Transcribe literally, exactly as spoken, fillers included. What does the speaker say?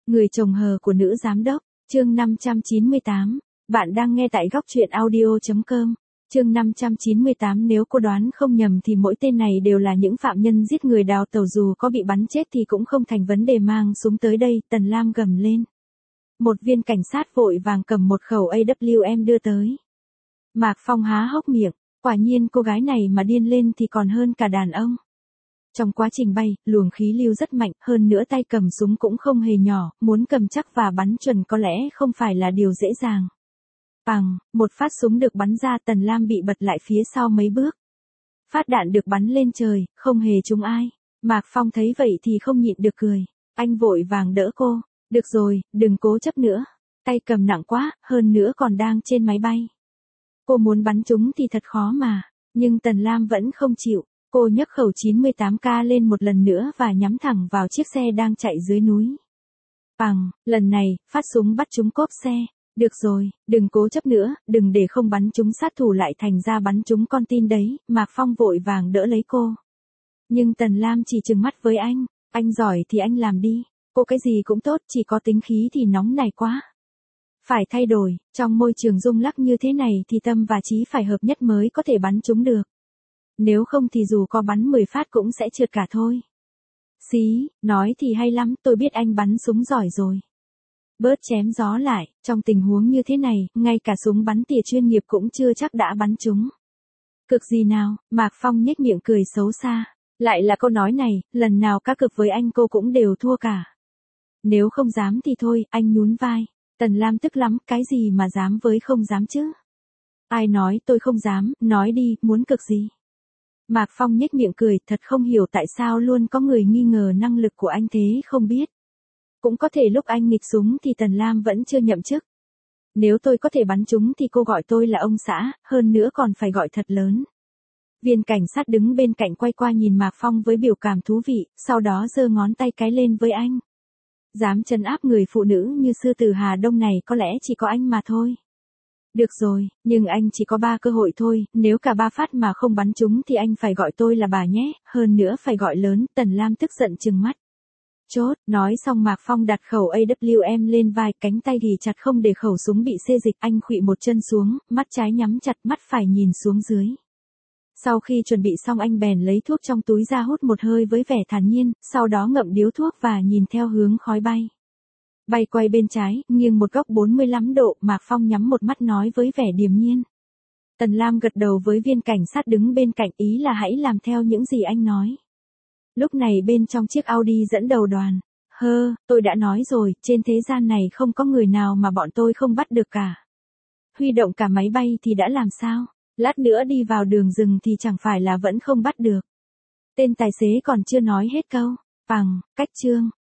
Người chồng hờ của nữ giám đốc, chương năm trăm chín mươi tám. Bạn đang nghe tại góc truyện audio chấm com. Chương năm trăm chín mươi tám. Nếu cô đoán không nhầm thì mỗi tên này đều là những phạm nhân giết người đào tẩu, dù có bị bắn chết thì cũng không thành vấn đề. Mang súng tới đây, Tần Lam gầm lên. Một viên cảnh sát vội vàng cầm một khẩu a vê em đưa tới. Mạc Phong há hốc miệng, quả nhiên cô gái này mà điên lên thì còn hơn cả đàn ông. Trong quá trình bay, luồng khí lưu rất mạnh, hơn nữa tay cầm súng cũng không hề nhỏ, muốn cầm chắc và bắn chuẩn có lẽ không phải là điều dễ dàng. Bằng, một phát súng được bắn ra, Tần Lam bị bật lại phía sau mấy bước. Phát đạn được bắn lên trời, không hề trúng ai. Mạc Phong thấy vậy thì không nhịn được cười. Anh vội vàng đỡ cô. Được rồi, đừng cố chấp nữa. Tay cầm nặng quá, hơn nữa còn đang trên máy bay. Cô muốn bắn chúng thì thật khó mà. Nhưng Tần Lam vẫn không chịu. Cô nhấc khẩu chín mươi tám ca lên một lần nữa và nhắm thẳng vào chiếc xe đang chạy dưới núi. Bằng, lần này, phát súng bắt trúng cốp xe. Được rồi, đừng cố chấp nữa, đừng để không bắn trúng sát thủ lại thành ra bắn trúng con tin đấy. Mạc Phong vội vàng đỡ lấy cô. Nhưng Tần Lam chỉ trừng mắt với anh. Anh giỏi thì anh làm đi. Cô cái gì cũng tốt, chỉ có tính khí thì nóng này quá. Phải thay đổi, trong môi trường rung lắc như thế này thì tâm và trí phải hợp nhất mới có thể bắn trúng được. Nếu không thì dù có bắn mười phát cũng sẽ trượt cả thôi. Xí, nói thì hay lắm, tôi biết anh bắn súng giỏi rồi. Bớt chém gió lại, trong tình huống như thế này, ngay cả súng bắn tỉa chuyên nghiệp cũng chưa chắc đã bắn trúng. Cực gì nào, Mạc Phong nhếch miệng cười xấu xa. Lại là câu nói này, lần nào cá cược với anh cô cũng đều thua cả. Nếu không dám thì thôi, anh nhún vai. Tần Lam tức lắm, cái gì mà dám với không dám chứ? Ai nói tôi không dám, nói đi, muốn cực gì? Mạc Phong nhếch miệng cười, thật không hiểu tại sao luôn có người nghi ngờ năng lực của anh thế không biết. Cũng có thể lúc anh nghịch súng thì Tần Lam vẫn chưa nhậm chức. Nếu tôi có thể bắn chúng thì cô gọi tôi là ông xã, hơn nữa còn phải gọi thật lớn. Viên cảnh sát đứng bên cạnh quay qua nhìn Mạc Phong với biểu cảm thú vị, sau đó giơ ngón tay cái lên với anh. Dám trấn áp người phụ nữ như sư tử Hà Đông này có lẽ chỉ có anh mà thôi. Được rồi, nhưng anh chỉ có ba cơ hội thôi, nếu cả ba phát mà không bắn trúng thì anh phải gọi tôi là bà nhé, hơn nữa phải gọi lớn. Tần Lam tức giận trừng mắt. Chốt, nói xong Mạc Phong đặt khẩu a vê em lên vai, cánh tay ghì chặt không để khẩu súng bị xê dịch, anh khuỵu một chân xuống, mắt trái nhắm chặt, mắt phải nhìn xuống dưới. Sau khi chuẩn bị xong anh bèn lấy thuốc trong túi ra hút một hơi với vẻ thản nhiên, sau đó ngậm điếu thuốc và nhìn theo hướng khói bay. Bay quay bên trái, nghiêng một góc bốn mươi lăm độ, Mạc Phong nhắm một mắt nói với vẻ điềm nhiên. Tần Lam gật đầu với viên cảnh sát đứng bên cạnh, ý là hãy làm theo những gì anh nói. Lúc này bên trong chiếc Audi dẫn đầu đoàn. Hơ, tôi đã nói rồi, trên thế gian này không có người nào mà bọn tôi không bắt được cả. Huy động cả máy bay thì đã làm sao? Lát nữa đi vào đường rừng thì chẳng phải là vẫn không bắt được. Tên tài xế còn chưa nói hết câu. Bằng, cách chương.